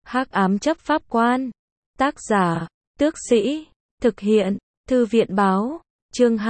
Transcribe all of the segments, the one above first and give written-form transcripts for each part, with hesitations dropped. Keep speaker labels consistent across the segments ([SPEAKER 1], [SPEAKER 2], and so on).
[SPEAKER 1] Hắc ám chấp pháp quan. Tác giả, Tước Sĩ. Thực hiện, Thư viện báo. Chương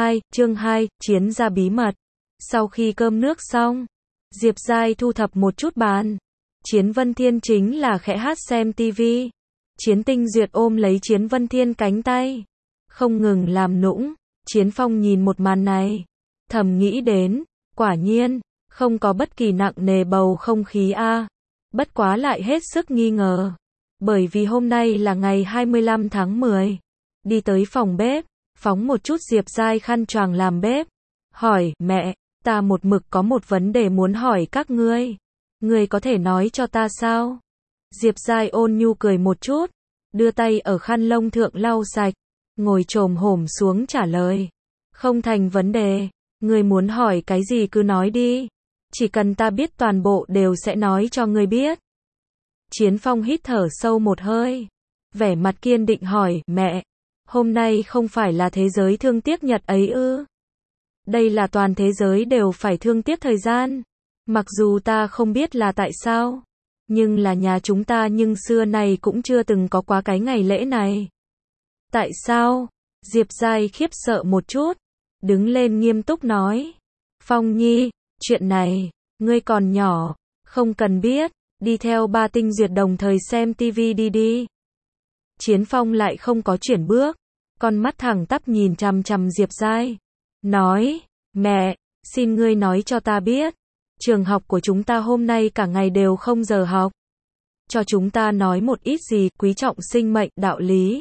[SPEAKER 1] 2, chiến gia bí mật. Sau khi cơm nước xong, Diệp Giai thu thập một chút bàn. Chiến Vân Thiên chính là khẽ hát xem tivi. Chiến Tinh Duyệt ôm lấy Chiến Vân Thiên cánh tay, không ngừng làm nũng. Chiến Phong nhìn một màn này, thầm nghĩ đến, quả nhiên, không có bất kỳ nặng nề bầu không khí a. Bất quá lại hết sức nghi ngờ. Bởi vì hôm nay là ngày 25 tháng 10. Đi tới phòng bếp, phóng một chút Diệp Giai khăn choàng làm bếp. Hỏi, mẹ, ta một mực có một vấn đề muốn hỏi các ngươi. Ngươi có thể nói cho ta sao? Diệp Giai ôn nhu cười một chút, đưa tay ở khăn lông thượng lau sạch, ngồi chồm hổm xuống trả lời. Không thành vấn đề, ngươi muốn hỏi cái gì cứ nói đi. Chỉ cần ta biết toàn bộ đều sẽ nói cho ngươi biết. Chiến Phong hít thở sâu một hơi, vẻ mặt kiên định hỏi, mẹ, hôm nay không phải là thế giới thương tiếc nhật ấy ư? Đây là toàn thế giới đều phải thương tiếc thời gian. Mặc dù ta không biết là tại sao, nhưng là nhà chúng ta nhưng xưa này cũng chưa từng có quá cái ngày lễ này. Tại sao? Diệp Giai khiếp sợ một chút, đứng lên nghiêm túc nói. Phong Nhi, chuyện này, ngươi còn nhỏ, không cần biết, đi theo ba Tinh Duyệt đồng thời xem tivi đi. Chiến Phong lại không có chuyển bước, con mắt thẳng tắp nhìn chằm chằm Diệp Giai. Nói, mẹ, xin ngươi nói cho ta biết, trường học của chúng ta hôm nay cả ngày đều không giờ học. Cho chúng ta nói một ít gì quý trọng sinh mệnh đạo lý.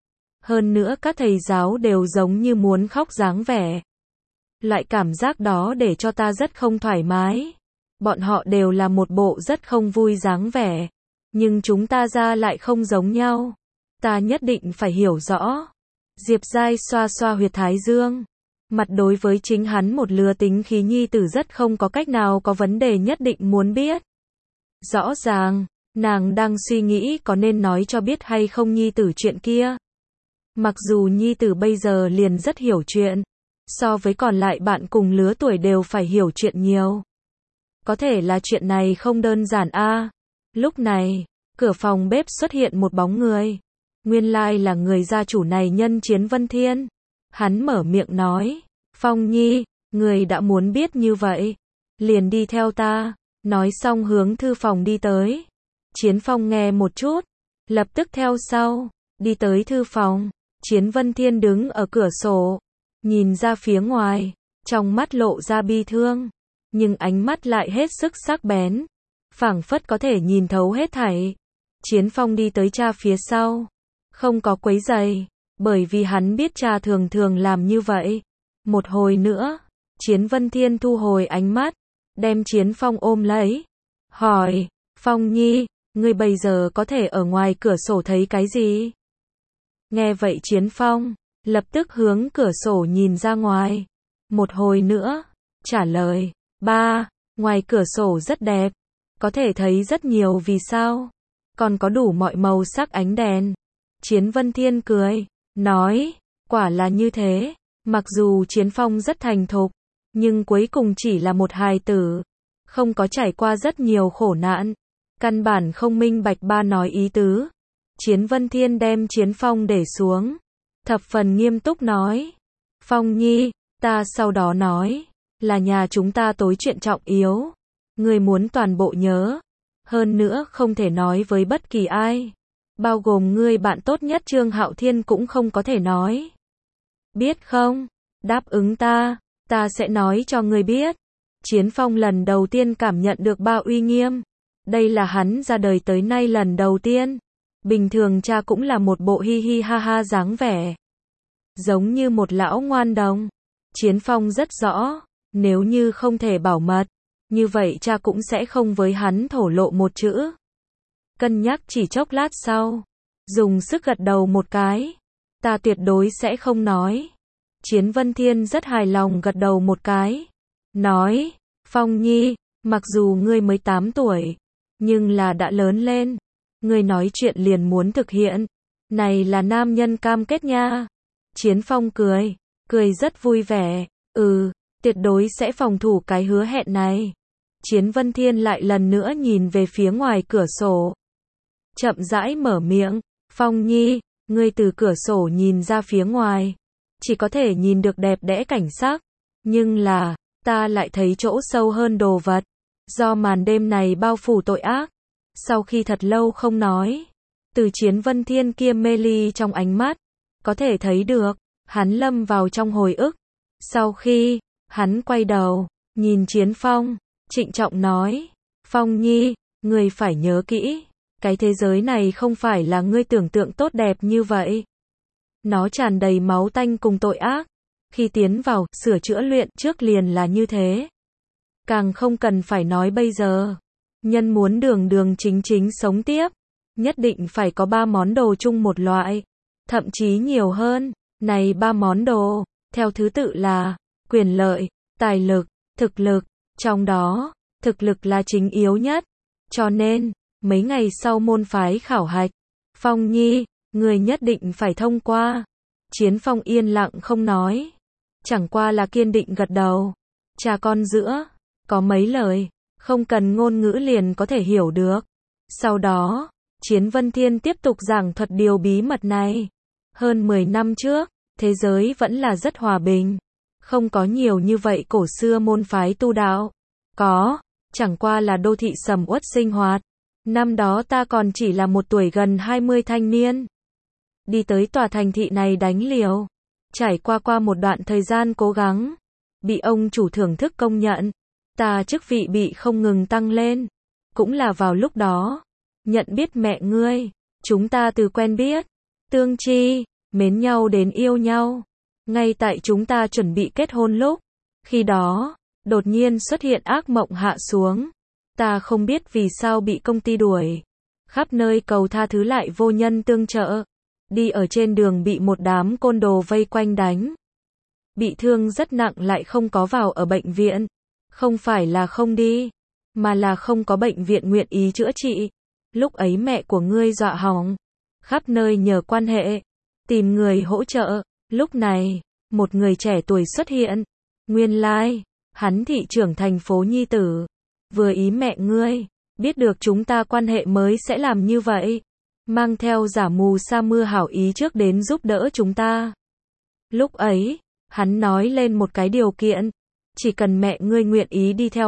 [SPEAKER 1] Hơn nữa các thầy giáo đều giống như muốn khóc dáng vẻ. Loại cảm giác đó để cho ta rất không thoải mái. Bọn họ đều là một bộ rất không vui dáng vẻ. Nhưng chúng ta ra lại không giống nhau. Ta nhất định phải hiểu rõ. Diệp Giai xoa xoa huyệt thái dương. Mặt đối với chính hắn một lứa tính khí nhi tử rất không có cách nào có vấn đề nhất định muốn biết. Rõ ràng, nàng đang suy nghĩ có nên nói cho biết hay không nhi tử chuyện kia. Mặc dù nhi tử bây giờ liền rất hiểu chuyện, so với còn lại bạn cùng lứa tuổi đều phải hiểu chuyện nhiều. Có thể là chuyện này không đơn giản a. Lúc này, cửa phòng bếp xuất hiện một bóng người. Nguyên lai là người gia chủ này nhân Chiến Vân Thiên. Hắn mở miệng nói, Phong Nhi, người đã muốn biết như vậy, liền đi theo ta. Nói xong hướng thư phòng đi tới. Chiến Phong nghe một chút, lập tức theo sau, đi tới thư phòng. Chiến Vân Thiên đứng ở cửa sổ, nhìn ra phía ngoài, trong mắt lộ ra bi thương, nhưng ánh mắt lại hết sức sắc bén, phảng phất có thể nhìn thấu hết thảy. Chiến Phong đi tới cha phía sau, không có quấy rầy, bởi vì hắn biết cha thường thường làm như vậy. Một hồi nữa, Chiến Vân Thiên thu hồi ánh mắt, đem Chiến Phong ôm lấy, hỏi, Phong Nhi, ngươi bây giờ có thể ở ngoài cửa sổ thấy cái gì? Nghe vậy Chiến Phong lập tức hướng cửa sổ nhìn ra ngoài. Một hồi nữa, trả lời, ba, ngoài cửa sổ rất đẹp, có thể thấy rất nhiều vì sao, còn có đủ mọi màu sắc ánh đèn. Chiến Vân Thiên cười, nói, quả là như thế. Mặc dù Chiến Phong rất thành thục, nhưng cuối cùng chỉ là một hài tử, không có trải qua rất nhiều khổ nạn, căn bản không minh bạch ba nói ý tứ. Chiến Vân Thiên đem Chiến Phong để xuống, thập phần nghiêm túc nói, Phong Nhi, ta sau đó nói, là nhà chúng ta tối chuyện trọng yếu, ngươi muốn toàn bộ nhớ, hơn nữa không thể nói với bất kỳ ai, bao gồm ngươi bạn tốt nhất Trương Hạo Thiên cũng không có thể nói. Biết không? Đáp ứng ta sẽ nói cho ngươi biết. Chiến Phong lần đầu tiên cảm nhận được ba uy nghiêm. Đây là hắn ra đời tới nay lần đầu tiên. Bình thường cha cũng là một bộ hi hi ha ha dáng vẻ, giống như một lão ngoan đồng. Chiến Phong rất rõ, nếu như không thể bảo mật, như vậy cha cũng sẽ không với hắn thổ lộ một chữ. Cân nhắc chỉ chốc lát sau, dùng sức gật đầu một cái, ta tuyệt đối sẽ không nói. Chiến Vân Thiên rất hài lòng gật đầu một cái, nói, Phong Nhi, mặc dù ngươi mới 8 tuổi, nhưng là đã lớn lên, ngươi nói chuyện liền muốn thực hiện, này là nam nhân cam kết nha. Chiến Phong cười rất vui vẻ, tuyệt đối sẽ phòng thủ cái hứa hẹn này. Chiến Vân Thiên lại lần nữa nhìn về phía ngoài cửa sổ. chậm rãi mở miệng, Phong Nhi, ngươi từ cửa sổ nhìn ra phía ngoài, chỉ có thể nhìn được đẹp đẽ cảnh sắc, nhưng là, ta lại thấy chỗ sâu hơn đồ vật, do màn đêm này bao phủ tội ác. Sau khi thật lâu không nói, từ Chiến Vân Thiên kia mê ly trong ánh mắt, có thể thấy được, hắn lâm vào trong hồi ức. Sau khi, hắn quay đầu, nhìn Chiến Phong, trịnh trọng nói, Phong Nhi, ngươi phải nhớ kỹ, cái thế giới này không phải là ngươi tưởng tượng tốt đẹp như vậy. Nó tràn đầy máu tanh cùng tội ác. Khi tiến vào, sửa chữa luyện trước liền là như thế. Càng không cần phải nói bây giờ. Nhân muốn đường đường chính chính sống tiếp, nhất định phải có 3 món đồ chung một loại. Thậm chí nhiều hơn. Này 3 món đồ, theo thứ tự là quyền lợi, tài lực, thực lực. Trong đó, thực lực là chính yếu nhất. Cho nên, mấy ngày sau môn phái khảo hạch, Phong Nhi, người nhất định phải thông qua. Chiến Phong yên lặng không nói, chẳng qua là kiên định gật đầu. Cha con giữa, có mấy lời, không cần ngôn ngữ liền có thể hiểu được. Sau đó, Chiến Vân Thiên tiếp tục giảng thuật điều bí mật này. Hơn 10 năm trước, thế giới vẫn là rất hòa bình. Không có nhiều như vậy cổ xưa môn phái tu đạo. Có, chẳng qua là đô thị sầm uất sinh hoạt. Năm đó ta còn chỉ là một tuổi gần 20 thanh niên. Đi tới tòa thành thị này đánh liều. Trải qua một đoạn thời gian cố gắng. Bị ông chủ thưởng thức công nhận. Ta chức vị bị không ngừng tăng lên. Cũng là vào lúc đó. Nhận biết mẹ ngươi. Chúng ta từ quen biết. Tương chi. Mến nhau đến yêu nhau. Ngay tại chúng ta chuẩn bị kết hôn lúc. Khi đó. Đột nhiên xuất hiện ác mộng hạ xuống. Ta không biết vì sao bị công ty đuổi. Khắp nơi cầu tha thứ lại vô nhân tương trợ. Đi ở trên đường bị một đám côn đồ vây quanh đánh. Bị thương rất nặng lại không có vào ở bệnh viện. Không phải là không đi, mà là không có bệnh viện nguyện ý chữa trị. Lúc ấy mẹ của ngươi dọa hỏng. Khắp nơi nhờ quan hệ. Tìm người hỗ trợ. Lúc này, một người trẻ tuổi xuất hiện. Nguyên lai, hắn thị trưởng thành phố Nhi Tử. Vừa ý mẹ ngươi, biết được chúng ta quan hệ mới sẽ làm như vậy. Mang theo giả mù sa mưa hảo ý trước đến giúp đỡ chúng ta. Lúc ấy, hắn nói lên một cái điều kiện. Chỉ cần mẹ ngươi nguyện ý đi theo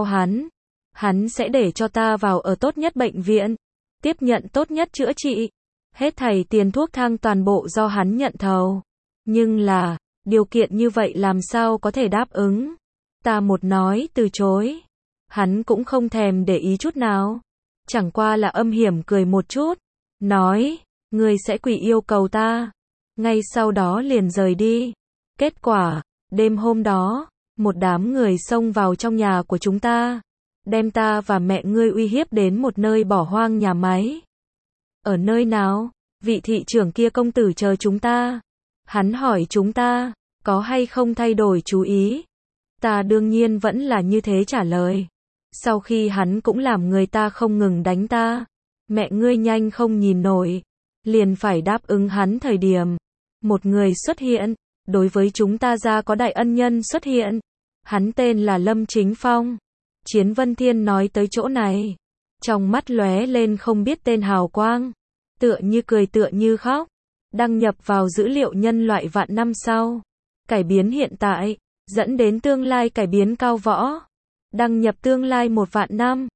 [SPEAKER 1] hắn sẽ để cho ta vào ở tốt nhất bệnh viện. Tiếp nhận tốt nhất chữa trị. Hết thảy tiền thuốc thang toàn bộ do hắn nhận thầu. Nhưng là, điều kiện như vậy làm sao có thể đáp ứng. Ta một nói từ chối. Hắn cũng không thèm để ý chút nào. Chẳng qua là âm hiểm cười một chút. Nói, ngươi sẽ quỳ yêu cầu ta. Ngay sau đó liền rời đi. Kết quả, đêm hôm đó, một đám người xông vào trong nhà của chúng ta. Đem ta và mẹ ngươi uy hiếp đến một nơi bỏ hoang nhà máy. Ở nơi nào? Vị thị trưởng kia công tử chờ chúng ta. Hắn hỏi chúng ta, có hay không thay đổi chú ý. Ta đương nhiên vẫn là như thế trả lời. Sau khi hắn cũng làm người ta không ngừng đánh ta. Mẹ ngươi nhanh không nhìn nổi. Liền phải đáp ứng hắn thời điểm. Một người xuất hiện. Đối với chúng ta ra có đại ân nhân xuất hiện. Hắn tên là Lâm Chính Phong. Chiến Vân Thiên nói tới chỗ này. Trong mắt lóe lên không biết tên hào quang. Tựa như cười tựa như khóc. Đăng nhập vào dữ liệu nhân loại vạn năm sau. Cải biến hiện tại. Dẫn đến tương lai cải biến cao võ. Đăng nhập tương lai 1 vạn năm.